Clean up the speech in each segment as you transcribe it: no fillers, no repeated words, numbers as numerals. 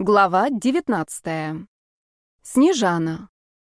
Глава 19. Снежана.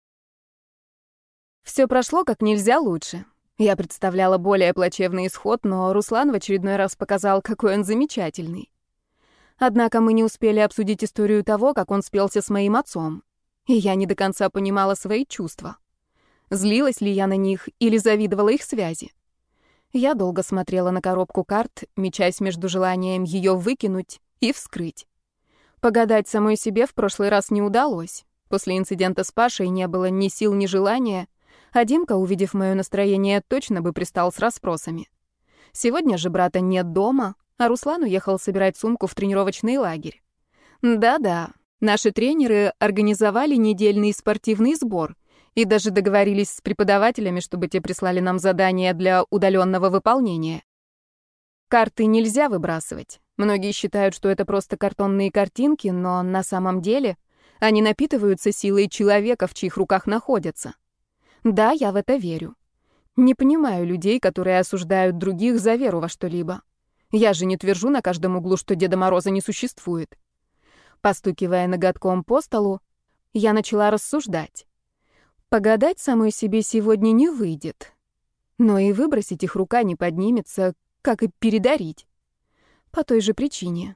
Все прошло как нельзя лучше. Я представляла более плачевный исход, но Руслан в очередной раз показал, какой он замечательный. Однако мы не успели обсудить историю того, как он спелся с моим отцом. И я не до конца понимала свои чувства. Злилась ли я на них или завидовала их связи? Я долго смотрела на коробку карт, мечась между желанием ее выкинуть и вскрыть. Погадать самой себе в прошлый раз не удалось. После инцидента с Пашей не было ни сил, ни желания, а Димка, увидев мое настроение, точно бы пристал с расспросами. Сегодня же брата нет дома, а Руслан уехал собирать сумку в тренировочный лагерь. Да-да, наши тренеры организовали недельный спортивный сбор и даже договорились с преподавателями, чтобы те прислали нам задания для удаленного выполнения. Карты нельзя выбрасывать. Многие считают, что это просто картонные картинки, но на самом деле они напитываются силой человека, в чьих руках находятся. Да, я в это верю. Не понимаю людей, которые осуждают других за веру во что-либо. Я же не твержу на каждом углу, что Деда Мороза не существует. Постукивая ноготком по столу, я начала рассуждать. Погадать самой себе сегодня не выйдет. Но и выбросить их рука не поднимется, как и передарить. По той же причине.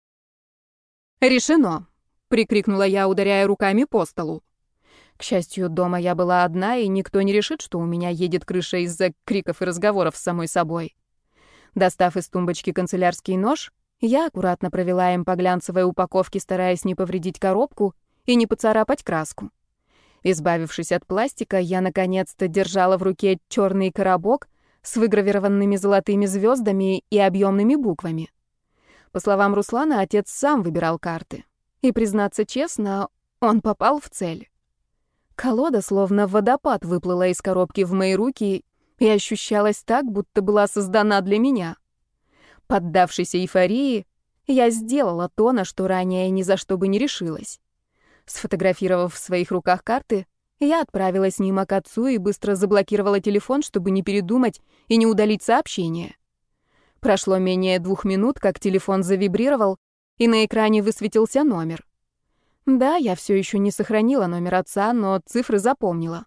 «Решено!» — прикрикнула я, ударяя руками по столу. К счастью, дома я была одна, и никто не решит, что у меня едет крыша из-за криков и разговоров с самой собой. Достав из тумбочки канцелярский нож, я аккуратно провела им по глянцевой упаковке, стараясь не повредить коробку и не поцарапать краску. Избавившись от пластика, я наконец-то держала в руке черный коробок с выгравированными золотыми звездами и объемными буквами. По словам Руслана, отец сам выбирал карты. И, признаться честно, он попал в цель. Колода словно водопад выплыла из коробки в мои руки и ощущалась так, будто была создана для меня. Поддавшись эйфории, я сделала то, на что ранее ни за что бы не решилась. Сфотографировав в своих руках карты, я отправила снимок отцу и быстро заблокировала телефон, чтобы не передумать и не удалить сообщение. Прошло менее 2 минут, как телефон завибрировал, и на экране высветился номер. Да, я все еще не сохранила номер отца, но цифры запомнила.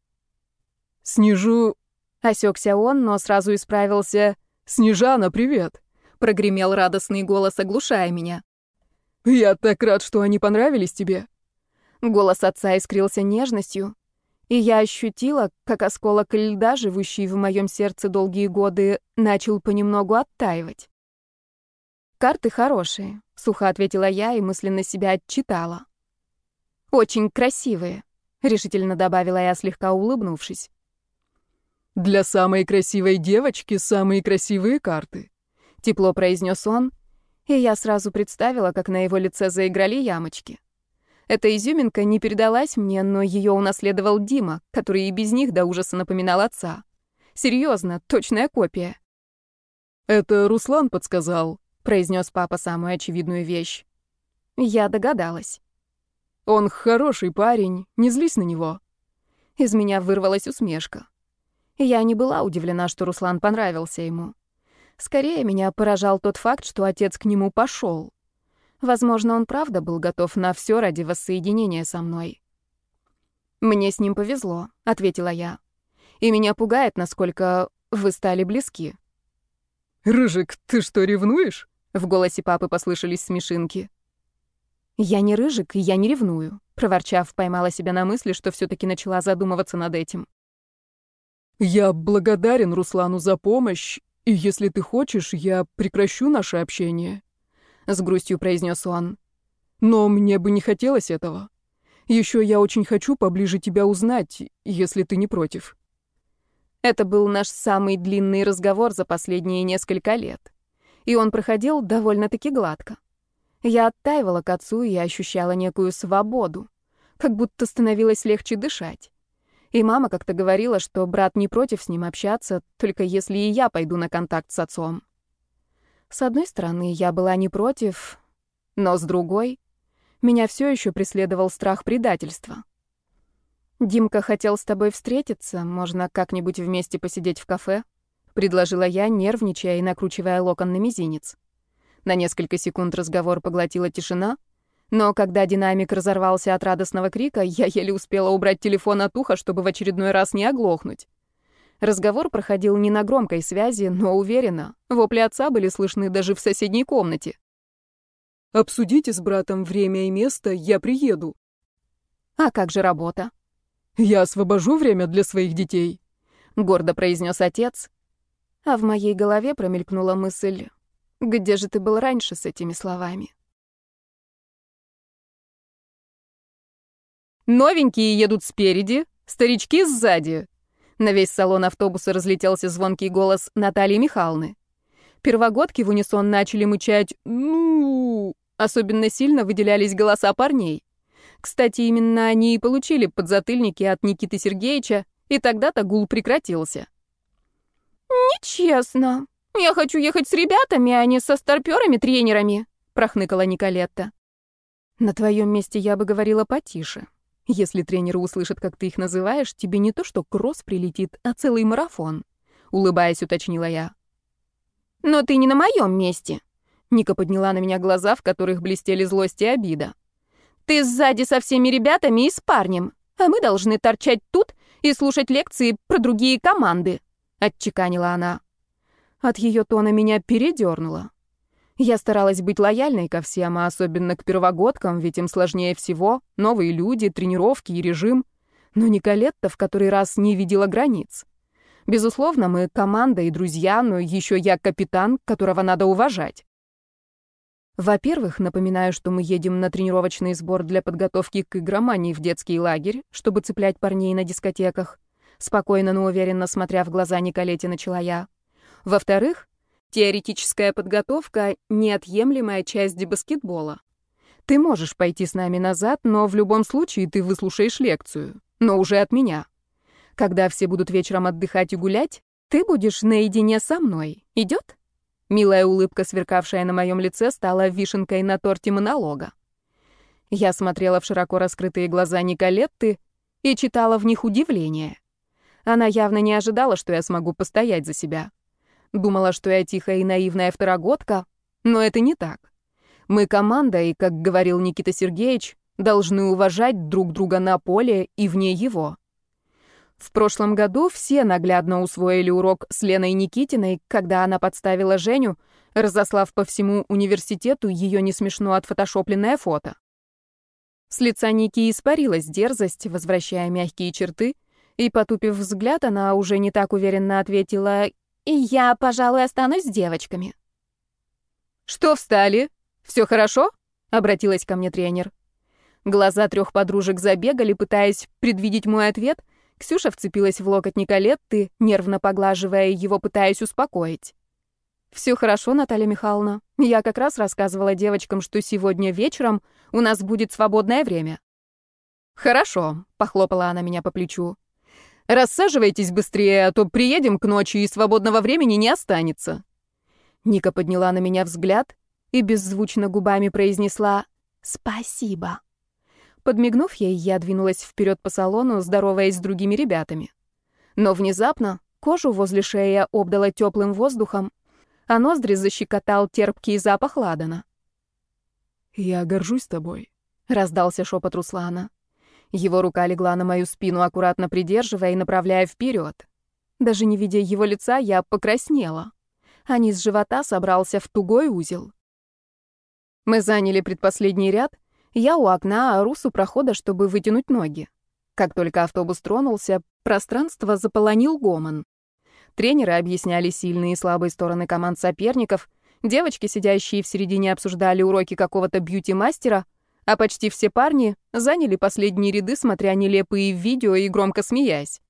«Снежу...» — осекся он, но сразу исправился. «Снежана, привет!» — прогремел радостный голос, оглушая меня. «Я так рад, что они понравились тебе!» Голос отца искрился нежностью, и я ощутила, как осколок льда, живущий в моем сердце долгие годы, начал понемногу оттаивать. «Карты хорошие», — сухо ответила я и мысленно себя отчитала. «Очень красивые», — решительно добавила я, слегка улыбнувшись. «Для самой красивой девочки самые красивые карты», — тепло произнес он, и я сразу представила, как на его лице заиграли ямочки. Эта изюминка не передалась мне, но ее унаследовал Дима, который и без них до ужаса напоминал отца. Серьезно, точная копия. «Это Руслан подсказал», — произнес папа самую очевидную вещь. Я догадалась. «Он хороший парень, не злись на него». Из меня вырвалась усмешка. Я не была удивлена, что Руслан понравился ему. Скорее, меня поражал тот факт, что отец к нему пошел. Возможно, он правда был готов на все ради воссоединения со мной. «Мне с ним повезло», — ответила я. «И меня пугает, насколько вы стали близки». «Рыжик, ты что, ревнуешь?» — в голосе папы послышались смешинки. «Я не рыжик, и я не ревную», — проворчав, поймала себя на мысли, что все-таки начала задумываться над этим. «Я благодарен Руслану за помощь, и если ты хочешь, я прекращу наше общение», — с грустью произнес он. «Но мне бы не хотелось этого. Еще я очень хочу поближе тебя узнать, если ты не против». Это был наш самый длинный разговор за последние несколько лет. И он проходил довольно-таки гладко. Я оттаивала к отцу и ощущала некую свободу, как будто становилось легче дышать. И мама как-то говорила, что брат не против с ним общаться, только если и я пойду на контакт с отцом. С одной стороны, я была не против, но с другой, меня все еще преследовал страх предательства. «Димка хотел с тобой встретиться, можно как-нибудь вместе посидеть в кафе?» — предложила я, нервничая и накручивая локон на мизинец. На несколько секунд разговор поглотила тишина, Но когда динамик разорвался от радостного крика, я еле успела убрать телефон от уха, чтобы в очередной раз не оглохнуть. Разговор проходил не на громкой связи, но уверенно. Вопли отца были слышны даже в соседней комнате. «Обсудите с братом время и место, я приеду». «А как же работа?» «Я освобожу время для своих детей», — гордо произнес отец. А в моей голове промелькнула мысль: где же ты был раньше с этими словами? Новенькие едут спереди, старички сзади. На весь салон автобуса разлетелся звонкий голос Натальи Михайловны. Первогодки в унисон начали мычать «ну». Особенно сильно выделялись голоса парней. Кстати, именно они и получили подзатыльники от Никиты Сергеевича, и тогда-то гул прекратился. «Нечестно. Я хочу ехать с ребятами, а не со старпёрами-тренерами», — прохныкала Николетта. «На твоем месте я бы говорила потише. Если тренеры услышат, как ты их называешь, тебе не то что кросс прилетит, а целый марафон», — улыбаясь, уточнила я. «Но ты не на моем месте». Ника подняла на меня глаза, в которых блестели злость и обида. «Ты сзади со всеми ребятами и с парнем, а мы должны торчать тут и слушать лекции про другие команды», — отчеканила она. От ее тона меня передернуло. Я старалась быть лояльной ко всем, а особенно к первогодкам, ведь им сложнее всего. Новые люди, тренировки и режим. Но Николетта в который раз не видела границ. Безусловно, мы команда и друзья, но еще я капитан, которого надо уважать. Во-первых, напоминаю, что мы едем на тренировочный сбор для подготовки к играм, а не в детский лагерь, чтобы цеплять парней на дискотеках. Спокойно, но уверенно смотря в глаза Николете, начала я. Во-вторых, теоретическая подготовка — неотъемлемая часть баскетбола. Ты можешь пойти с нами назад, но в любом случае ты выслушаешь лекцию. Но уже от меня. Когда все будут вечером отдыхать и гулять, ты будешь наедине со мной. Идет? Милая улыбка, сверкавшая на моем лице, стала вишенкой на торте монолога. Я смотрела в широко раскрытые глаза Николетты и читала в них удивление. Она явно не ожидала, что я смогу постоять за себя. Думала, что я тихая и наивная второгодка, но это не так. Мы команда, и, как говорил Никита Сергеевич, должны уважать друг друга на поле и вне его. В прошлом году все наглядно усвоили урок с Леной Никитиной, когда она подставила Женю, разослав по всему университету ее не смешно отфотошопленное фото. С лица Ники испарилась дерзость, возвращая мягкие черты, и, потупив взгляд, она уже не так уверенно ответила: «И я, пожалуй, останусь с девочками». «Что встали? Все хорошо?» — обратилась ко мне тренер. Глаза трех подружек забегали, пытаясь предвидеть мой ответ. Ксюша вцепилась в локоть Николетты, нервно поглаживая его, пытаясь успокоить. «Все хорошо, Наталья Михайловна. Я как раз рассказывала девочкам, что сегодня вечером у нас будет свободное время». «Хорошо», — похлопала она меня по плечу. «Рассаживайтесь быстрее, а то приедем к ночи, и свободного времени не останется». Ника подняла на меня взгляд и беззвучно губами произнесла «Спасибо». Подмигнув ей, я двинулась вперед по салону, здороваясь с другими ребятами. Но внезапно кожу возле шеи обдало теплым воздухом, а ноздри защекотал терпкий запах ладана. «Я горжусь тобой», — раздался шепот Руслана. Его рука легла на мою спину, аккуратно придерживая и направляя вперед. Даже не видя его лица, я покраснела, а низ живота собрался в тугой узел. Мы заняли предпоследний ряд, я у окна, а Рус у прохода, чтобы вытянуть ноги. Как только автобус тронулся, пространство заполонил гомон. Тренеры объясняли сильные и слабые стороны команд соперников, девочки, сидящие в середине, обсуждали уроки какого-то бьюти-мастера, а почти все парни заняли последние ряды, смотря нелепые видео и громко смеясь.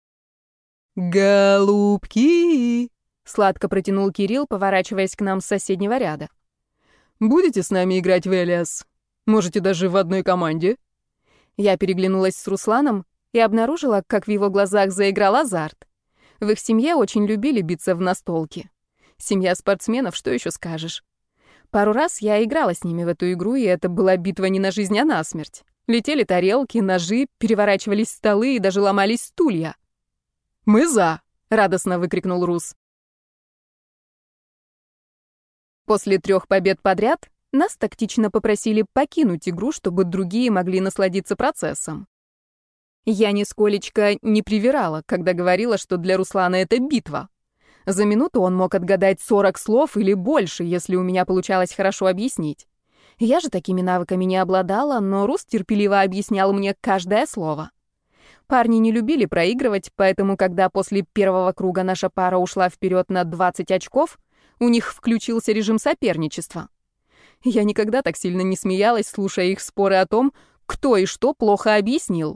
«Голубки!» — сладко протянул Кирилл, поворачиваясь к нам с соседнего ряда. «Будете с нами играть в Элиас? Можете даже в одной команде?» Я переглянулась с Русланом и обнаружила, как в его глазах заиграл азарт. В их семье очень любили биться в настолки. Семья спортсменов, что еще скажешь? Пару раз я играла с ними в эту игру, и это была битва не на жизнь, а на смерть. Летели тарелки, ножи, переворачивались столы и даже ломались стулья. «Мы за!» — радостно выкрикнул Рус. После 3 побед подряд нас тактично попросили покинуть игру, чтобы другие могли насладиться процессом. Я нисколечко не привирала, когда говорила, что для Руслана это битва. За минуту он мог отгадать 40 слов или больше, если у меня получалось хорошо объяснить. Я же такими навыками не обладала, но Рус терпеливо объяснял мне каждое слово. Парни не любили проигрывать, поэтому, когда после первого круга наша пара ушла вперед на 20 очков, у них включился режим соперничества. Я никогда так сильно не смеялась, слушая их споры о том, кто и что плохо объяснил.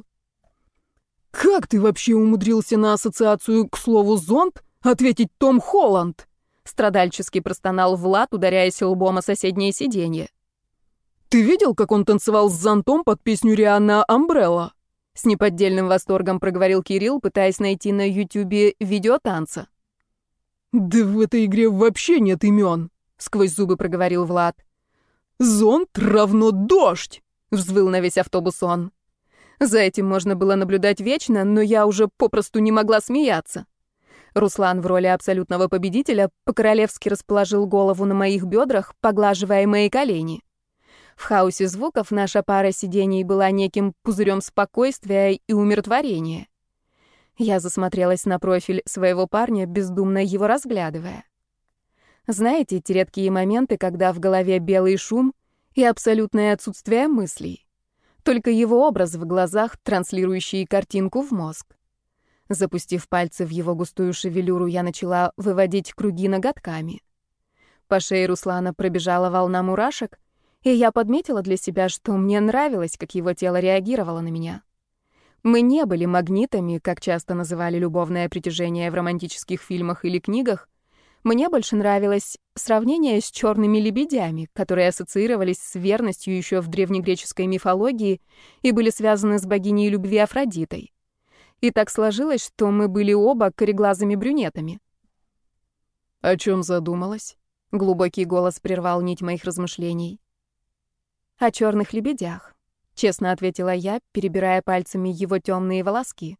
«Как ты вообще умудрился на ассоциацию к слову «зонт» ответить Том Холланд?» Страдальчески простонал Влад, ударяясь лбом о соседнее сиденье. «Ты видел, как он танцевал с зонтом под песню Рианна «Амбрелла»?» С неподдельным восторгом проговорил Кирилл, пытаясь найти на Ютубе видео танца. «Да в этой игре вообще нет имен», — сквозь зубы проговорил Влад. «Зонт равно дождь», — взвыл на весь автобус он. За этим можно было наблюдать вечно, но я уже попросту не могла смеяться. Руслан в роли абсолютного победителя по-королевски расположил голову на моих бедрах, поглаживая мои колени. В хаосе звуков наша пара сидений была неким пузырем спокойствия и умиротворения. Я засмотрелась на профиль своего парня, бездумно его разглядывая. Знаете, те редкие моменты, когда в голове белый шум и абсолютное отсутствие мыслей. Только его образ в глазах, транслирующий картинку в мозг. Запустив пальцы в его густую шевелюру, я начала выводить круги ноготками. По шее Руслана пробежала волна мурашек, и я подметила для себя, что мне нравилось, как его тело реагировало на меня. Мы не были магнитами, как часто называли любовное притяжение в романтических фильмах или книгах. Мне больше нравилось сравнение с черными лебедями, которые ассоциировались с верностью еще в древнегреческой мифологии и были связаны с богиней любви Афродитой. И так сложилось, что мы были оба кореглазыми брюнетами. «О чем задумалась?» — глубокий голос прервал нить моих размышлений. «О черных лебедях», — честно ответила я, перебирая пальцами его темные волоски.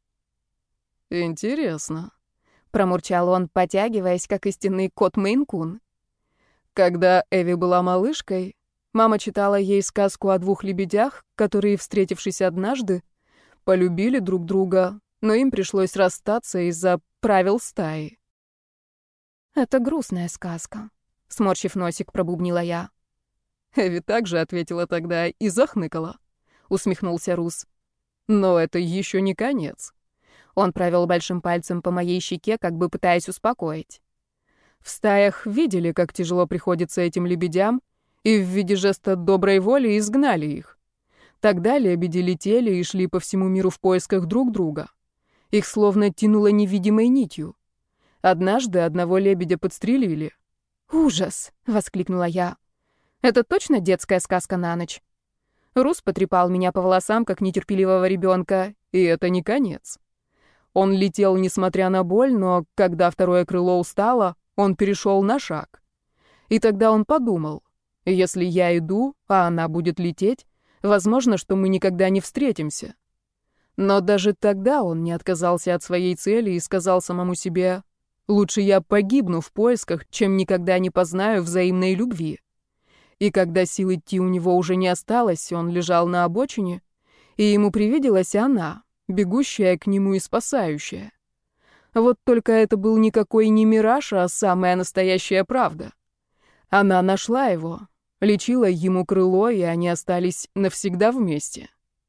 «Интересно», — промурчал он, потягиваясь, как истинный кот Мейн-кун. «Когда Эви была малышкой, мама читала ей сказку о двух лебедях, которые, встретившись однажды, полюбили друг друга, но им пришлось расстаться из-за правил стаи». «Это грустная сказка», — сморщив носик, пробубнила я. Эви также ответила тогда и захныкала, усмехнулся Рус. «Но это еще не конец». Он провел большим пальцем по моей щеке, как бы пытаясь успокоить. В стаях видели, как тяжело приходится этим лебедям, и в виде жеста доброй воли изгнали их. Тогда лебеди летели и шли по всему миру в поисках друг друга. Их словно тянуло невидимой нитью. Однажды одного лебедя подстрелили. «Ужас!» — воскликнула я. «Это точно детская сказка на ночь?» Рус потрепал меня по волосам, как нетерпеливого ребенка, и это не конец. Он летел, несмотря на боль, но когда второе крыло устало, он перешел на шаг. И тогда он подумал, если я иду, а она будет лететь, возможно, что мы никогда не встретимся. Но даже тогда он не отказался от своей цели и сказал самому себе, лучше я погибну в поисках, чем никогда не познаю взаимной любви. И когда сил идти у него уже не осталось, он лежал на обочине, и ему привиделась она, бегущая к нему и спасающая. Вот только это был никакой не мираж, а самая настоящая правда. Она нашла его, лечила ему крыло, и они остались навсегда вместе.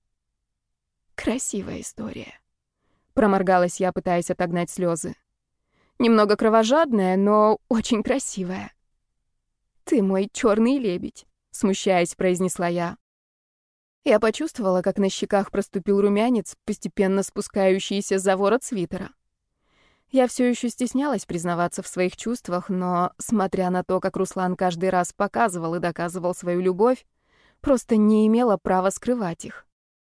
«Красивая история», — проморгалась я, пытаясь отогнать слезы. «Немного кровожадная, но очень красивая». «Ты мой черный лебедь», — смущаясь, произнесла я. Я почувствовала, как на щеках проступил румянец, постепенно спускающийся за ворот свитера. Я все еще стеснялась признаваться в своих чувствах, но, смотря на то, как Руслан каждый раз показывал и доказывал свою любовь, просто не имела права скрывать их.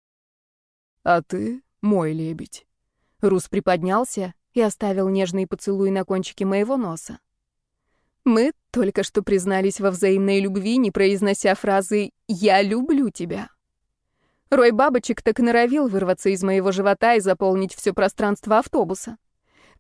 «А ты мой лебедь». Рус приподнялся и оставил нежный поцелуй на кончике моего носа. Мы только что признались во взаимной любви, не произнося фразы «я люблю тебя». Рой бабочек так и норовил вырваться из моего живота и заполнить все пространство автобуса.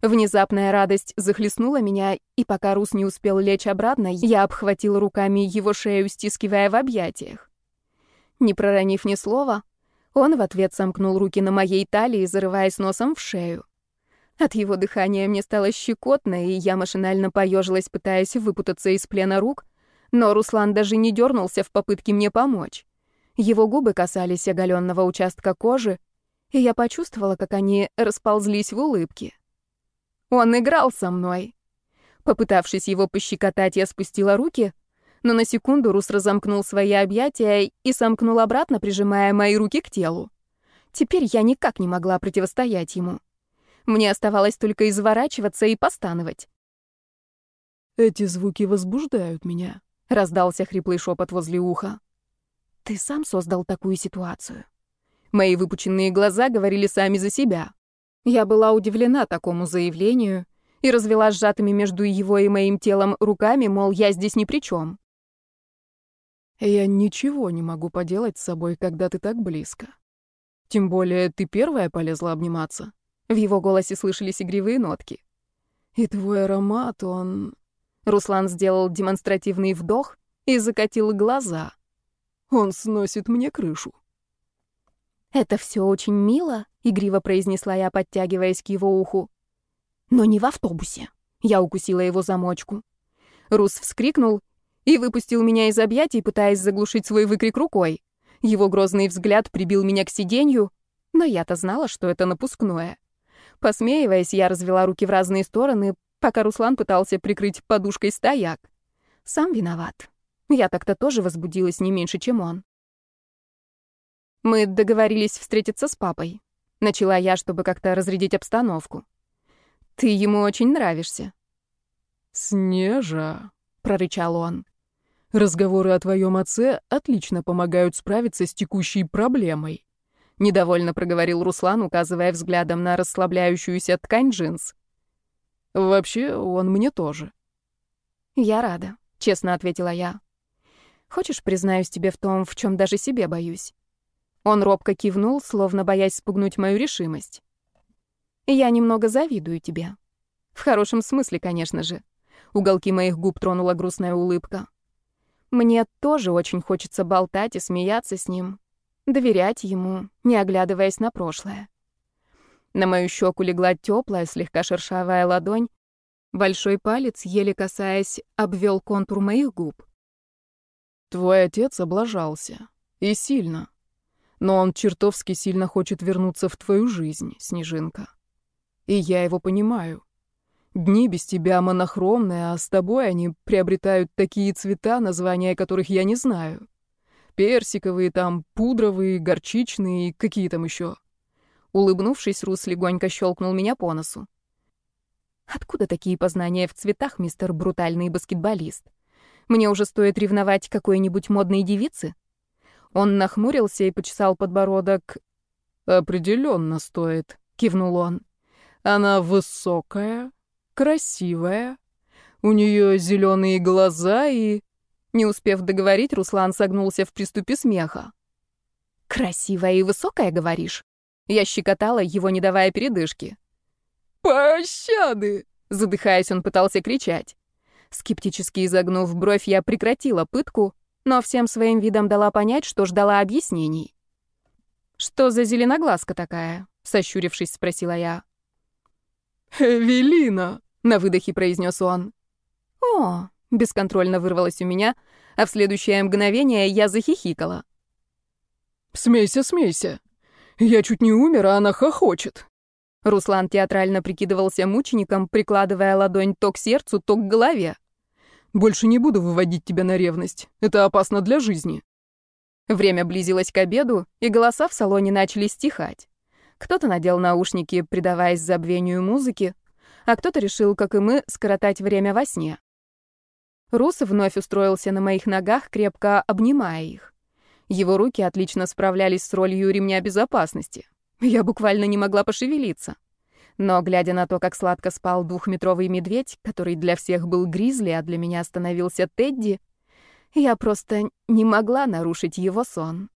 Внезапная радость захлестнула меня, и пока Рус не успел лечь обратно, я обхватила руками его шею, стискивая в объятиях. Не проронив ни слова, он в ответ сомкнул руки на моей талии, зарываясь носом в шею. От его дыхания мне стало щекотно, и я машинально поежилась, пытаясь выпутаться из плена рук, но Руслан даже не дернулся в попытке мне помочь. Его губы касались оголенного участка кожи, и я почувствовала, как они расползлись в улыбке. Он играл со мной. Попытавшись его пощекотать, я спустила руки, но на секунду Рус разомкнул свои объятия и сомкнул обратно, прижимая мои руки к телу. Теперь я никак не могла противостоять ему. Мне оставалось только изворачиваться и постановать. «Эти звуки возбуждают меня», — раздался хриплый шепот возле уха. «Ты сам создал такую ситуацию». Мои выпученные глаза говорили сами за себя. Я была удивлена такому заявлению и развела сжатыми между его и моим телом руками, мол, я здесь ни при чем. «Я ничего не могу поделать с собой, когда ты так близко. Тем более ты первая полезла обниматься». В его голосе слышались игривые нотки. «И твой аромат, он...» Руслан сделал демонстративный вдох и закатил глаза. «Он сносит мне крышу». «Это все очень мило», — игриво произнесла я, подтягиваясь к его уху. «Но не в автобусе». Я укусила его замочку. Рус вскрикнул и выпустил меня из объятий, пытаясь заглушить свой выкрик рукой. Его грозный взгляд прибил меня к сиденью, но я-то знала, что это напускное. Посмеиваясь, я развела руки в разные стороны, пока Руслан пытался прикрыть подушкой стояк. Сам виноват. Я так-то тоже возбудилась не меньше, чем он. Мы договорились встретиться с папой. Начала я, чтобы как-то разрядить обстановку. Ты ему очень нравишься. «Снежа», — прорычал он. «Разговоры о твоем отце отлично помогают справиться с текущей проблемой», — недовольно проговорил Руслан, указывая взглядом на расслабляющуюся ткань джинс. «Вообще, он мне тоже». «Я рада», — честно ответила я. «Хочешь, признаюсь тебе в том, в чем даже себе боюсь?» Он робко кивнул, словно боясь спугнуть мою решимость. «Я немного завидую тебе. В хорошем смысле, конечно же». Уголки моих губ тронула грустная улыбка. «Мне тоже очень хочется болтать и смеяться с ним, доверять ему, не оглядываясь на прошлое». На мою щеку легла теплая, слегка шершавая ладонь. Большой палец, еле касаясь, обвел контур моих губ. «Твой отец облажался. И сильно. Но он чертовски сильно хочет вернуться в твою жизнь, Снежинка. И я его понимаю. Дни без тебя монохромные, а с тобой они приобретают такие цвета, названия которых я не знаю. Персиковые там, пудровые, горчичные и какие там еще». Улыбнувшись, Рус легонько щелкнул меня по носу. «Откуда такие познания в цветах, мистер брутальный баскетболист? Мне уже стоит ревновать какой-нибудь модной девице?» Он нахмурился и почесал подбородок. «Определенно стоит», — кивнул он. «Она высокая, красивая, у нее зеленые глаза и...» Не успев договорить, Руслан согнулся в приступе смеха. «Красивая и высокая, говоришь?» Я щекотала его, не давая передышки. «Пощады!» — задыхаясь, он пытался кричать. Скептически изогнув бровь, я прекратила пытку, но всем своим видом дала понять, что ждала объяснений. «Что за зеленоглазка такая?» — сощурившись, спросила я. «Эвелина!» — на выдохе произнес он. «О!» — бесконтрольно вырвалось у меня, а в следующее мгновение я захихикала. «Смейся, смейся! Я чуть не умер, а она хохочет!» Руслан театрально прикидывался мучеником, прикладывая ладонь то к сердцу, то к голове. «Больше не буду выводить тебя на ревность. Это опасно для жизни». Время близилось к обеду, и голоса в салоне начали стихать. Кто-то надел наушники, предаваясь забвению музыки, а кто-то решил, как и мы, скоротать время во сне. Рус вновь устроился на моих ногах, крепко обнимая их. Его руки отлично справлялись с ролью ремня безопасности. Я буквально не могла пошевелиться. Но, глядя на то, как сладко спал двухметровый медведь, который для всех был гризли, а для меня становился Тедди, я просто не могла нарушить его сон.